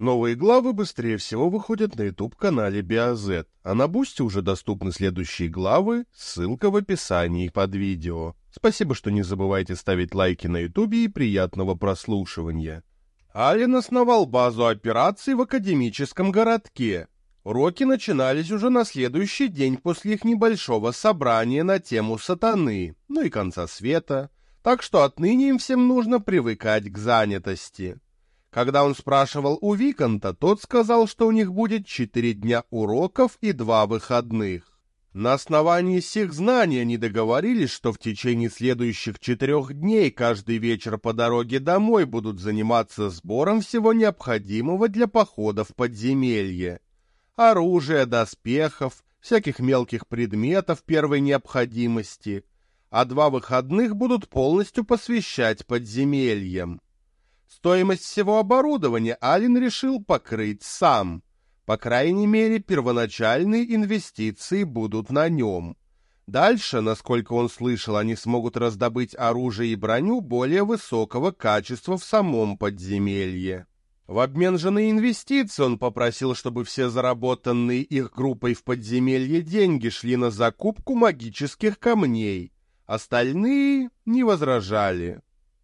Новые главы быстрее всего выходят на YouTube-канале BioZ, а на Бусти уже доступны следующие главы, ссылка в описании под видео. Спасибо, что не забывайте ставить лайки на YouTube и приятного прослушивания. Ален основал базу операций в академическом городке. Уроки начинались уже на следующий день после их небольшого собрания на тему сатаны, ну и конца света, так что отныне им всем нужно привыкать к занятости. Когда он спрашивал у Виконта, тот сказал, что у них будет 4 дня уроков и 2 выходных. На основании сих знаний они договорились, что в течение следующих 4 дней каждый вечер по дороге домой будут заниматься сбором всего необходимого для похода в подземелье. Оружия, доспехов, всяких мелких предметов первой необходимости, а 2 выходных будут полностью посвящать подземельям. Стоимость всего оборудования Ален решил покрыть сам. По крайней мере, первоначальные инвестиции будут на нем. Дальше, насколько он слышал, они смогут раздобыть оружие и броню более высокого качества в самом подземелье. В обмен же на инвестиции он попросил, чтобы все заработанные их группой в подземелье деньги шли на закупку магических камней. Остальные не возражали.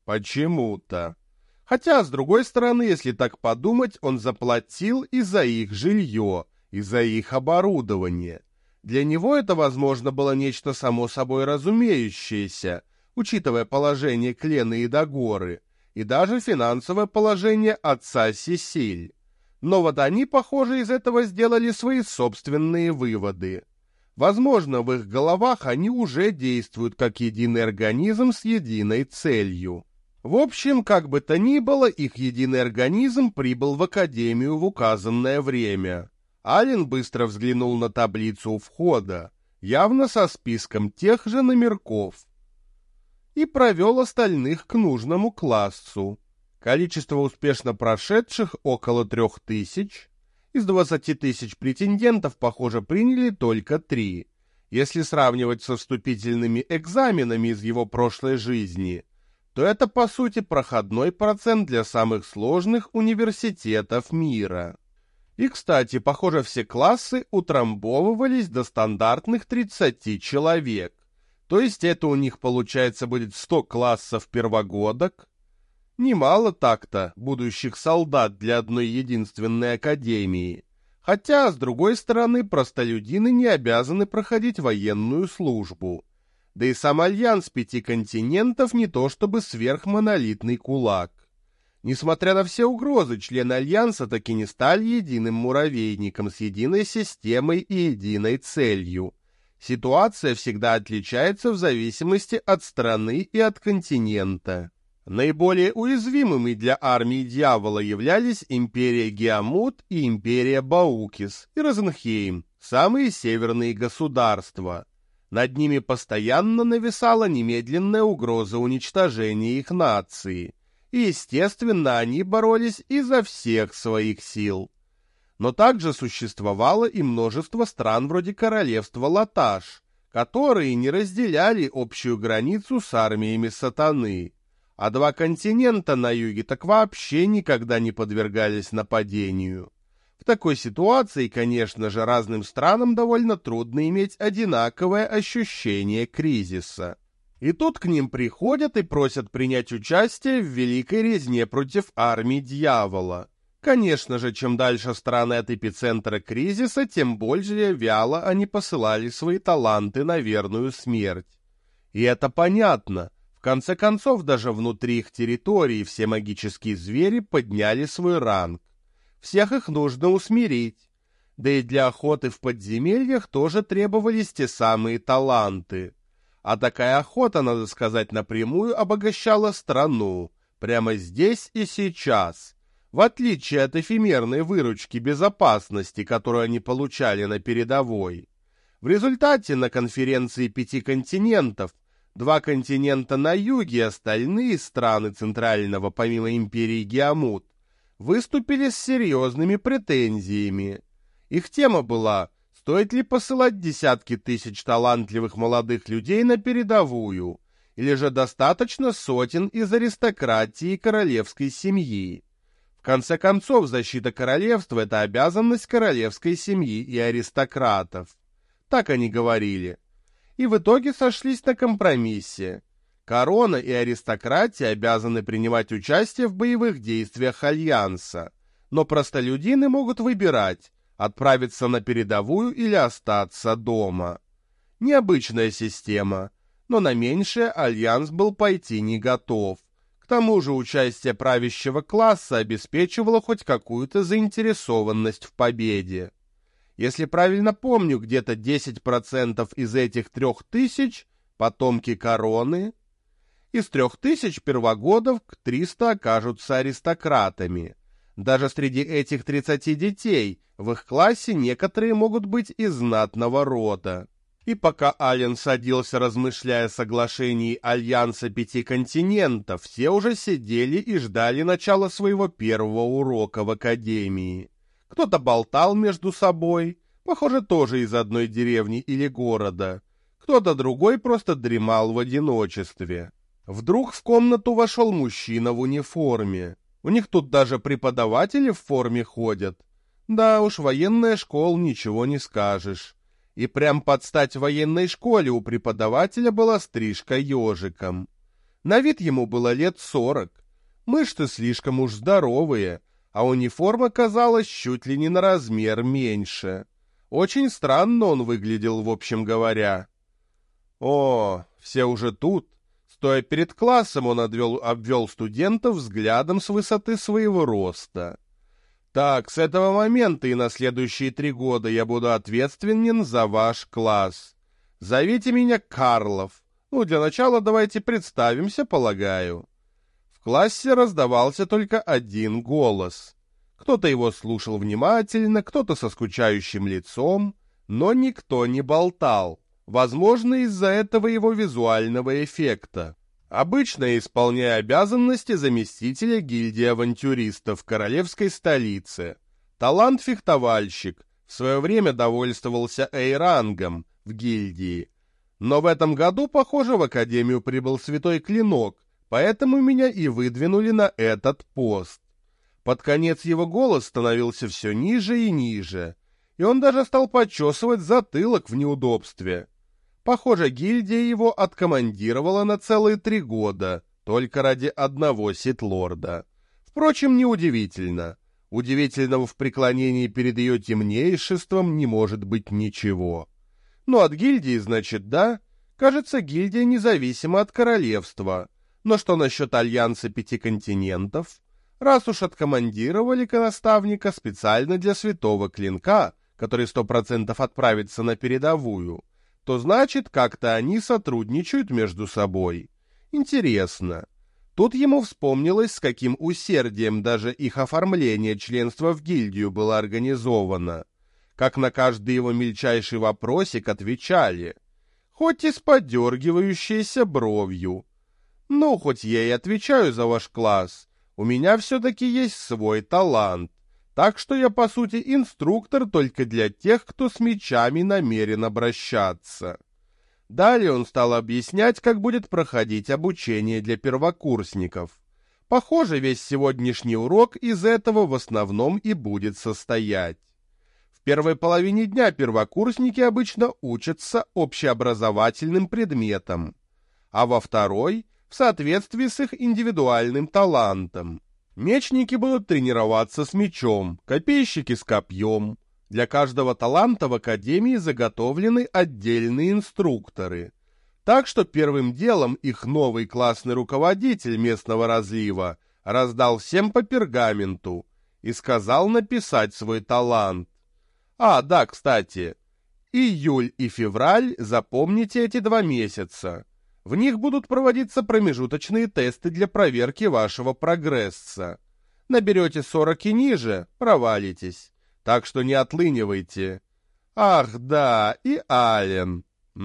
Почему-то. Хотя, с другой стороны, если так подумать, он заплатил и за их жилье, и за их оборудование. Для него это, возможно, было нечто само собой разумеющееся, учитывая положение Клены и Дагоры, и даже финансовое положение отца Сесиль. Но вот они, похоже, из этого сделали свои собственные выводы. Возможно, в их головах они уже действуют как единый организм с единой целью. В общем, как бы то ни было, их единый организм прибыл в Академию в указанное время. Ален быстро взглянул на таблицу у входа, явно со списком тех же номерков, и провел остальных к нужному классу. Количество успешно прошедших около 3000. Из 20 тысяч претендентов, похоже, приняли только 3. Если сравнивать со вступительными экзаменами из его прошлой жизни, то это, по сути, проходной процент для самых сложных университетов мира. И, кстати, похоже, все классы утрамбовывались до стандартных 30 человек. То есть это у них, получается, будет 100 классов первогодок. Немало так-то будущих солдат для одной единственной академии. Хотя, с другой стороны, простолюдины не обязаны проходить военную службу. Да и сам альянс 5 континентов не то чтобы сверхмонолитный кулак. Несмотря на все угрозы, члены альянса таки не стали единым муравейником с единой системой и единой целью. Ситуация всегда отличается в зависимости от страны и от континента. Наиболее уязвимыми для армии дьявола являлись империя Геамут и империя Баукис и Розенхейм, самые северные государства. Над ними постоянно нависала немедленная угроза уничтожения их нации, и, естественно, они боролись изо всех своих сил. Но также существовало и множество стран вроде королевства Латаш, которые не разделяли общую границу с армиями сатаны, а 2 континента на юге так вообще никогда не подвергались нападению. В такой ситуации, конечно же, разным странам довольно трудно иметь одинаковое ощущение кризиса. И тут к ним приходят и просят принять участие в великой резне против армии дьявола. Конечно же, чем дальше страны от эпицентра кризиса, тем более вяло они посылали свои таланты на верную смерть. И это понятно. В конце концов, даже внутри их территории все магические звери подняли свой ранг. Всех их нужно усмирить. Да и для охоты в подземельях тоже требовались те самые таланты. А такая охота, надо сказать напрямую, обогащала страну, прямо здесь и сейчас, в отличие от эфемерной выручки безопасности, которую они получали на передовой. В результате на конференции 5 континентов, 2 континента на юге и остальные страны Центрального, помимо империи Геамут, выступили с серьезными претензиями. Их тема была: стоит ли посылать десятки тысяч талантливых молодых людей на передовую, или же достаточно сотен из аристократии и королевской семьи. В конце концов, защита королевства — это обязанность королевской семьи и аристократов. Так они говорили. И в итоге сошлись на компромиссе. Корона и аристократия обязаны принимать участие в боевых действиях Альянса, но простолюдины могут выбирать, отправиться на передовую или остаться дома. Необычная система, но на меньшее Альянс был пойти не готов. К тому же участие правящего класса обеспечивало хоть какую-то заинтересованность в победе. Если правильно помню, где-то 10% из этих 3000 — потомки короны. Из 3000 первогодов 300 окажутся аристократами. Даже среди этих 30 детей в их классе некоторые могут быть из знатного рода. И пока Ален садился, размышляя о соглашении Альянса 5 континентов, все уже сидели и ждали начала своего первого урока в академии. Кто-то болтал между собой, похоже, тоже из одной деревни или города. Кто-то другой просто дремал в одиночестве. Вдруг в комнату вошел мужчина в униформе. У них тут даже преподаватели в форме ходят. Да уж, военная школа, ничего не скажешь. И прям под стать военной школе у преподавателя была стрижка ежиком. На вид ему было лет 40. Мышцы слишком уж здоровые, а униформа казалась чуть ли не на размер меньше. Очень странно он выглядел, в общем говоря. О, все уже тут. Стоя перед классом, он обвел студентов взглядом с высоты своего роста. Так, с этого момента и на следующие 3 года я буду ответственен за ваш класс. Зовите меня Карлов. Для начала давайте представимся, полагаю. В классе раздавался только один голос. Кто-то его слушал внимательно, кто-то со скучающим лицом, но никто не болтал. Возможно, из-за этого его визуального эффекта. Обычно исполняя обязанности заместителя гильдии авантюристов в королевской столице. Талант-фехтовальщик, в свое время довольствовался эйрангом в гильдии. Но в этом году, похоже, в академию прибыл Святой Клинок, поэтому меня и выдвинули на этот пост. Под конец его голос становился все ниже и ниже, и он даже стал почесывать затылок в неудобстве. Похоже, гильдия его откомандировала на целые 3 года, только ради одного ситлорда. Впрочем, неудивительно. Удивительного в преклонении перед ее темнейшеством не может быть ничего. Ну, от гильдии, значит, да? Кажется, гильдия независима от королевства. Но что насчет Альянса 5 континентов? Раз уж откомандировали наставника специально для Святого Клинка, который 100% отправится на передовую, то значит, как-то они сотрудничают между собой. Интересно. Тут ему вспомнилось, с каким усердием даже их оформление членства в гильдию было организовано. Как на каждый его мельчайший вопросик отвечали, хоть и с подергивающейся бровью. Ну, хоть я и отвечаю за ваш класс, у меня все-таки есть свой талант. Так что я, по сути, инструктор только для тех, кто с мечами намерен обращаться. Далее он стал объяснять, как будет проходить обучение для первокурсников. Похоже, весь сегодняшний урок из этого в основном и будет состоять. В первой половине дня первокурсники обычно учатся общеобразовательным предметам, а во второй — в соответствии с их индивидуальным талантом. Мечники будут тренироваться с мечом, копейщики с копьем. Для каждого таланта в академии заготовлены отдельные инструкторы. Так что первым делом их новый классный руководитель местного разлива раздал всем по пергаменту и сказал написать свой талант. А, да, кстати, июль и февраль запомните эти 2 месяца. В них будут проводиться промежуточные тесты для проверки вашего прогресса. Наберете 40 и ниже — провалитесь. Так что не отлынивайте. Ах, да, и Ален.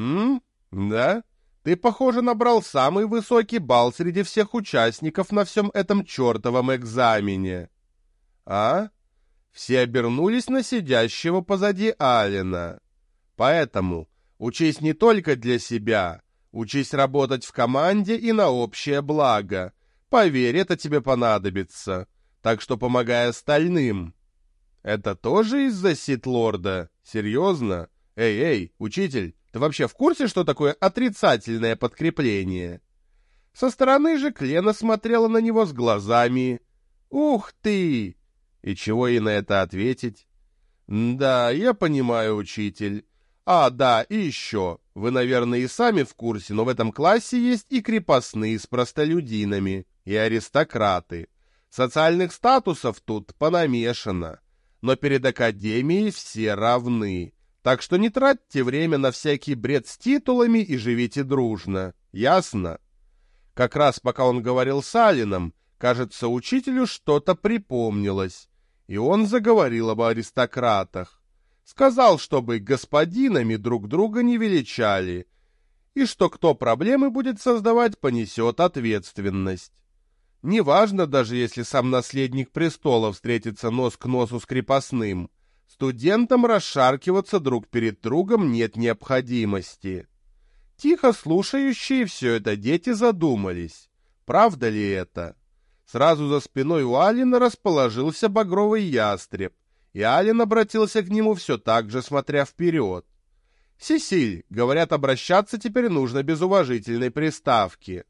Да? Ты, похоже, набрал самый высокий балл среди всех участников на всем этом чертовом экзамене. А? Все обернулись на сидящего позади Алена. Поэтому учись не только для себя, учись работать в команде и на общее благо. Поверь, это тебе понадобится. так что помогай остальным». «Это тоже из-за Сит-Лорда? Серьезно? Эй, учитель, ты вообще в курсе, что такое отрицательное подкрепление?» Со стороны же Клена смотрела на него с глазами «Ух ты!» И чего ей на это ответить? «Да, я понимаю, учитель. Да, и еще. Вы, наверное, и сами в курсе, но в этом классе есть и крепостные с простолюдинами, и аристократы. Социальных статусов тут понамешано. Но перед Академией все равны. Так что не тратьте время на всякий бред с титулами и живите дружно. Ясно?» Как раз пока он говорил с Алином, кажется, учителю что-то припомнилось, и он заговорил об аристократах. Сказал, чтобы господинами друг друга не величали, и что кто проблемы будет создавать, понесет ответственность. Неважно, даже если сам наследник престола встретится нос к носу с крепостным, студентам расшаркиваться друг перед другом нет необходимости. Тихо слушающие все это дети задумались, правда ли это. Сразу за спиной у Алина расположился багровый ястреб, и Алин обратился к нему все так же, смотря вперед. «Сесиль, говорят, обращаться теперь нужно без уважительной приставки».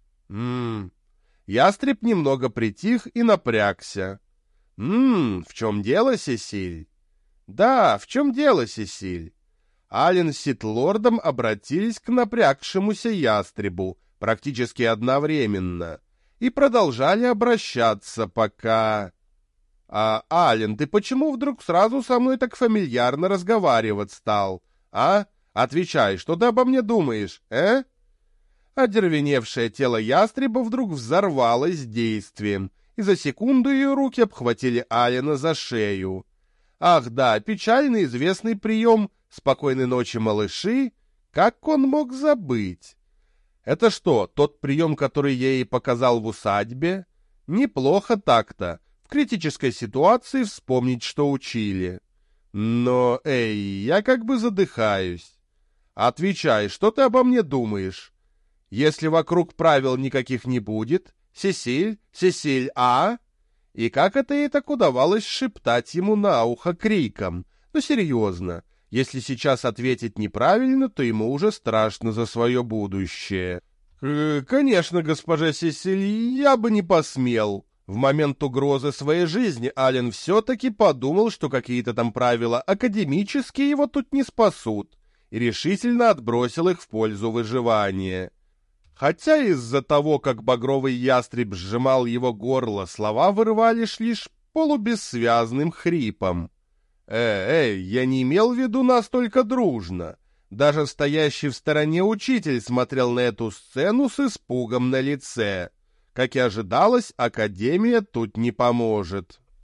Ястреб немного притих и напрягся. В чем дело, Сесиль?» «Да, в чем дело, Сесиль?» Ален с Сит-Лордом обратились к напрягшемуся ястребу практически одновременно и продолжали обращаться, пока... Ален, ты почему вдруг сразу со мной так фамильярно разговаривать стал, а? Отвечай, что ты обо мне думаешь, Одервеневшее тело ястреба вдруг взорвалось действием, и за секунду ее руки обхватили Алена за шею. Ах да, печально известный прием «Спокойной ночи, малыши», как он мог забыть? Это что, тот прием, который я ей показал в усадьбе? Неплохо так-то, в критической ситуации вспомнить, что учили. Но, я как бы задыхаюсь. Отвечай, что ты обо мне думаешь? Если вокруг правил никаких не будет, Сесиль, И как это ей так удавалось шептать ему на ухо криком? Ну, серьезно. Если сейчас ответить неправильно, то ему уже страшно за свое будущее. «Конечно, госпожа Сесиль, я бы не посмел». В момент угрозы своей жизни Ален все-таки подумал, что какие-то там правила академические его тут не спасут, и решительно отбросил их в пользу выживания. Хотя из-за того, как багровый ястреб сжимал его горло, слова вырывались лишь полубессвязным хрипом. Я не имел в виду настолько дружно. Даже стоящий в стороне учитель смотрел на эту сцену с испугом на лице. Как и ожидалось, Академия тут не поможет.